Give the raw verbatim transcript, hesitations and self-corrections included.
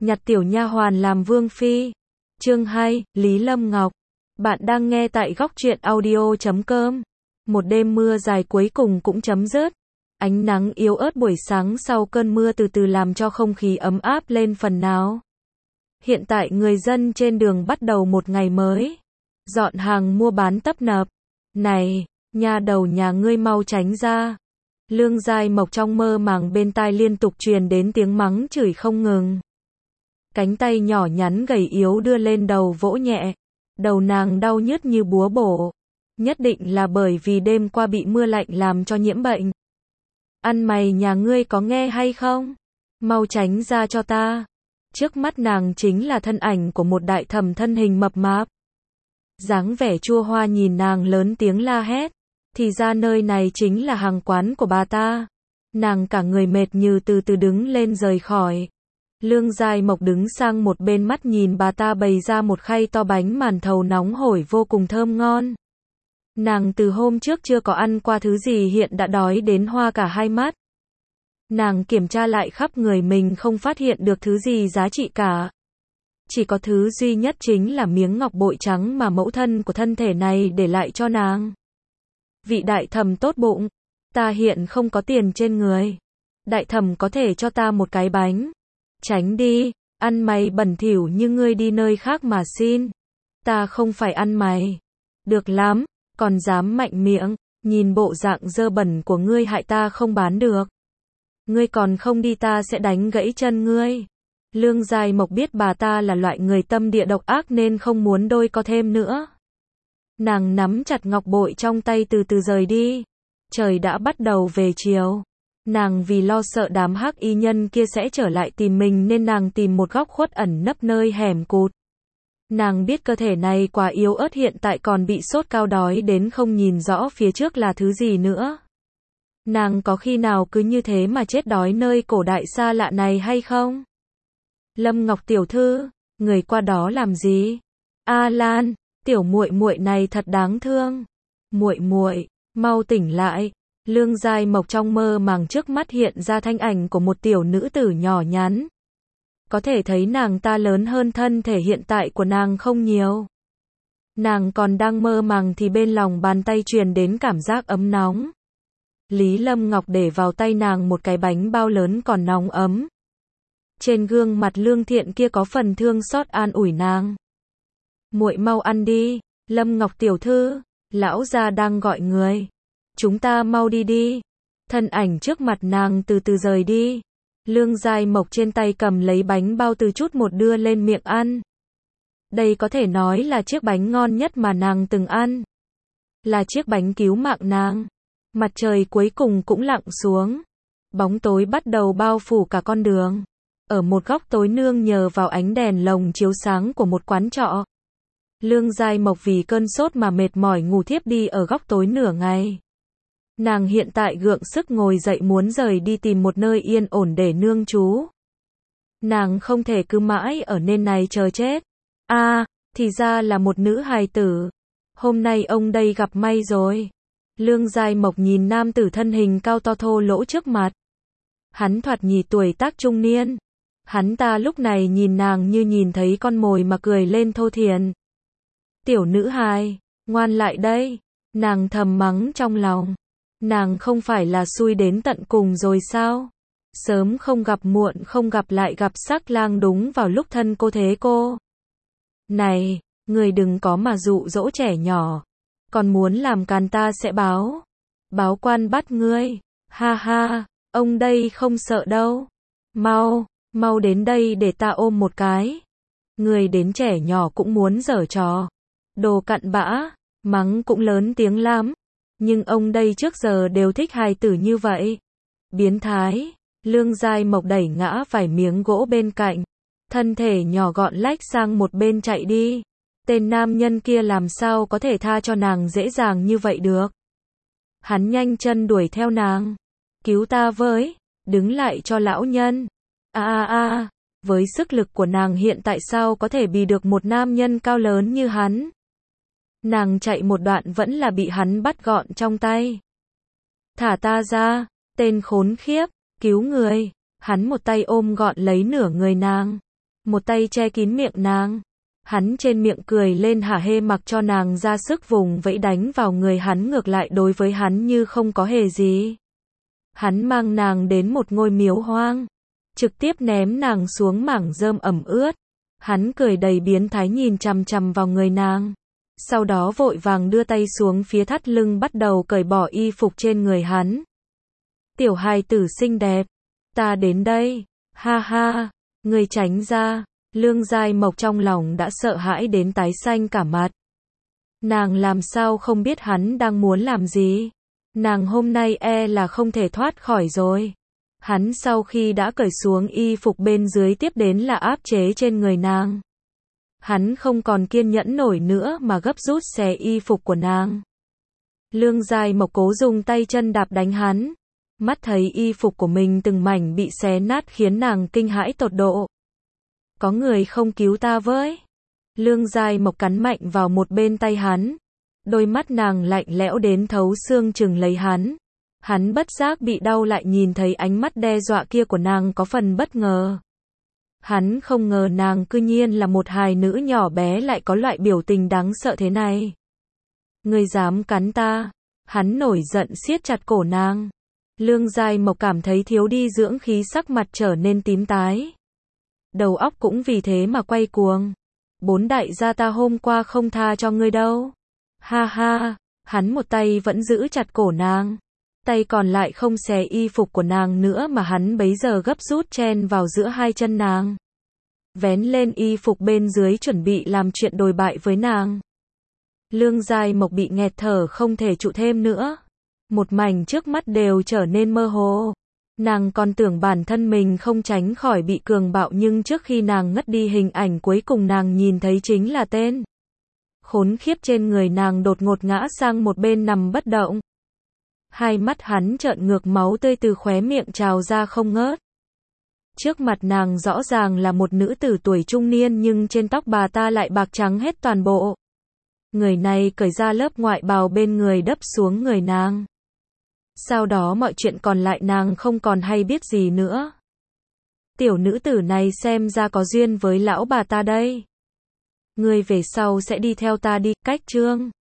nhặt tiểu nha hoàn làm vương phi. Chương hai, Lý Lâm Ngọc. Bạn đang nghe tại góc truyện audio chấm com. Một đêm mưa dài cuối cùng cũng chấm dứt. Ánh nắng yếu ớt buổi sáng sau cơn mưa từ từ làm cho không khí ấm áp lên phần nào. Hiện tại người dân trên đường bắt đầu một ngày mới. Dọn hàng mua bán tấp nập. Này, nha đầu nhà ngươi mau tránh ra. Lương Giai Mộc trong mơ màng bên tai liên tục truyền đến tiếng mắng chửi không ngừng. Cánh tay nhỏ nhắn gầy yếu đưa lên đầu vỗ nhẹ. Đầu nàng đau nhức như búa bổ. Nhất định là bởi vì đêm qua bị mưa lạnh làm cho nhiễm bệnh. Ăn mày nhà ngươi có nghe hay không? Mau tránh ra cho ta. Trước mắt nàng chính là thân ảnh của một đại thẩm thân hình mập mạp. Dáng vẻ chua hoa nhìn nàng lớn tiếng la hét. Thì ra nơi này chính là hàng quán của bà ta. Nàng cả người mệt như từ từ đứng lên rời khỏi. Lương Giai Mộc đứng sang một bên mắt nhìn bà ta bày ra một khay to bánh màn thầu nóng hổi vô cùng thơm ngon. Nàng từ hôm trước chưa có ăn qua thứ gì hiện đã đói đến hoa cả hai mắt. Nàng kiểm tra lại khắp người mình không phát hiện được thứ gì giá trị cả. Chỉ có thứ duy nhất chính là miếng ngọc bội trắng mà mẫu thân của thân thể này để lại cho nàng. Vị đại thẩm tốt bụng, ta hiện không có tiền trên người. Đại thẩm có thể cho ta một cái bánh. Tránh đi, ăn mày bẩn thỉu như ngươi đi nơi khác mà xin. Ta không phải ăn mày. Được lắm, còn dám mạnh miệng, nhìn bộ dạng dơ bẩn của ngươi hại ta không bán được. Ngươi còn không đi ta sẽ đánh gãy chân ngươi. Lương Giai Mộc biết bà ta là loại người tâm địa độc ác nên không muốn đôi co thêm nữa. Nàng nắm chặt ngọc bội trong tay từ từ rời đi. Trời đã bắt đầu về chiều. Nàng vì lo sợ đám hắc y nhân kia sẽ trở lại tìm mình nên nàng tìm một góc khuất ẩn nấp nơi hẻm cụt. Nàng biết cơ thể này quá yếu ớt hiện tại còn bị sốt cao đói đến không nhìn rõ phía trước là thứ gì nữa. Nàng có khi nào cứ như thế mà chết đói nơi cổ đại xa lạ này hay không? Lâm Ngọc tiểu thư, người qua đó làm gì? A Lan, tiểu muội muội này thật đáng thương. Muội muội, mau tỉnh lại. Lương Giai Mộc trong mơ màng trước mắt hiện ra thanh ảnh của một tiểu nữ tử nhỏ nhắn. Có thể thấy nàng ta lớn hơn thân thể hiện tại của nàng không nhiều. Nàng còn đang mơ màng thì bên lòng bàn tay truyền đến cảm giác ấm nóng. Lý Lâm Ngọc để vào tay nàng một cái bánh bao lớn còn nóng ấm. Trên gương mặt lương thiện kia có phần thương xót an ủi nàng. Muội mau ăn đi, Lâm Ngọc tiểu thư, lão gia đang gọi người. Chúng ta mau đi đi. Thân ảnh trước mặt nàng từ từ rời đi. Lương Giai Mộc trên tay cầm lấy bánh bao từ chút một đưa lên miệng ăn. Đây có thể nói là chiếc bánh ngon nhất mà nàng từng ăn. Là chiếc bánh cứu mạng nàng. Mặt trời cuối cùng cũng lặn xuống. Bóng tối bắt đầu bao phủ cả con đường. Ở một góc tối nương nhờ vào ánh đèn lồng chiếu sáng của một quán trọ. Lương Giai Mộc vì cơn sốt mà mệt mỏi ngủ thiếp đi ở góc tối nửa ngày. Nàng hiện tại gượng sức ngồi dậy muốn rời đi tìm một nơi yên ổn để nương trú. Nàng không thể cứ mãi ở nên này chờ chết. A, à, thì ra là một nữ hài tử. Hôm nay ông đây gặp may rồi. Lương Giai Mộc nhìn nam tử thân hình cao to thô lỗ trước mặt. Hắn thoạt nhìn tuổi tác trung niên. Hắn ta lúc này nhìn nàng như nhìn thấy con mồi mà cười lên thô thiển. Tiểu nữ hài, ngoan lại đây. Nàng thầm mắng trong lòng. Nàng không phải là xui đến tận cùng rồi sao? Sớm không gặp muộn không gặp lại gặp sắc lang đúng vào lúc thân cô thế cô. Này, người đừng có mà dụ dỗ trẻ nhỏ. Còn muốn làm càn ta sẽ báo. Báo quan bắt ngươi. Ha ha, ông đây không sợ đâu. Mau, mau đến đây để ta ôm một cái. Người đến trẻ nhỏ cũng muốn giở trò. Đồ cặn bã, mắng cũng lớn tiếng lắm. Nhưng ông đây trước giờ đều thích hài tử như vậy. Biến thái. Lương Giai Mộc đẩy ngã vài miếng gỗ bên cạnh. Thân thể nhỏ gọn lách sang một bên chạy đi. Tên nam nhân kia làm sao có thể tha cho nàng dễ dàng như vậy được. Hắn nhanh chân đuổi theo nàng. Cứu ta với. Đứng lại cho lão nhân. A a a. Với sức lực của nàng hiện tại sao có thể bì được một nam nhân cao lớn như hắn. Nàng chạy một đoạn vẫn là bị hắn bắt gọn trong tay. Thả ta ra, tên khốn khiếp, cứu người. Hắn một tay ôm gọn lấy nửa người nàng. một tay che kín miệng nàng. Hắn trên miệng cười lên hả hê mặc cho nàng ra sức vùng vẫy đánh vào người hắn, ngược lại đối với hắn như không có hề gì. Hắn mang nàng đến một ngôi miếu hoang, trực tiếp ném nàng xuống mảng rơm ẩm ướt. Hắn cười đầy biến thái nhìn chằm chằm vào người nàng. Sau đó vội vàng đưa tay xuống phía thắt lưng bắt đầu cởi bỏ y phục trên người hắn. Tiểu hài tử xinh đẹp, ta đến đây, ha ha, người tránh ra. Lương Giai Mộc trong lòng đã sợ hãi đến tái xanh cả mặt. Nàng làm sao không biết hắn đang muốn làm gì. Nàng hôm nay e là không thể thoát khỏi rồi. Hắn sau khi đã cởi xuống y phục bên dưới tiếp đến là áp chế trên người nàng. Hắn không còn kiên nhẫn nổi nữa mà gấp rút xé y phục của nàng. Lương Giai Mộc cố dùng tay chân đạp đánh hắn. Mắt thấy y phục của mình từng mảnh bị xé nát khiến nàng kinh hãi tột độ. Có người không cứu ta với? Lương Giai Mộc cắn mạnh vào một bên tay hắn. Đôi mắt nàng lạnh lẽo đến thấu xương chừng lấy hắn. Hắn bất giác bị đau lại nhìn thấy ánh mắt đe dọa kia của nàng có phần bất ngờ. Hắn không ngờ nàng cư nhiên là một hài nữ nhỏ bé lại có loại biểu tình đáng sợ thế này. Ngươi dám cắn ta? Hắn nổi giận siết chặt cổ nàng. Lương Giai Mộc cảm thấy thiếu đi dưỡng khí, sắc mặt trở nên tím tái. Đầu óc cũng vì thế mà quay cuồng. Bốn đại gia ta hôm qua không tha cho ngươi đâu. Ha ha, hắn một tay vẫn giữ chặt cổ nàng. Tay còn lại không xé y phục của nàng nữa mà hắn bấy giờ gấp rút chen vào giữa hai chân nàng. Vén lên y phục bên dưới chuẩn bị làm chuyện đồi bại với nàng. Lương Giai Mộc bị nghẹt thở không thể trụ thêm nữa. Một mảnh trước mắt đều trở nên mơ hồ. Nàng còn tưởng bản thân mình không tránh khỏi bị cường bạo, nhưng trước khi nàng ngất đi hình ảnh cuối cùng nàng nhìn thấy chính là tên khốn khiếp trên người nàng đột ngột ngã sang một bên nằm bất động. Hai mắt hắn trợn ngược, máu tươi từ khóe miệng trào ra không ngớt. Trước mặt nàng rõ ràng là một nữ tử tuổi trung niên nhưng trên tóc bà ta lại bạc trắng hết toàn bộ. Người này cởi ra lớp ngoại bào bên người đắp xuống người nàng. Sau đó mọi chuyện còn lại nàng không còn hay biết gì nữa. Tiểu nữ tử này xem ra có duyên với lão bà ta đây. Ngươi về sau sẽ đi theo ta đi, cách chương.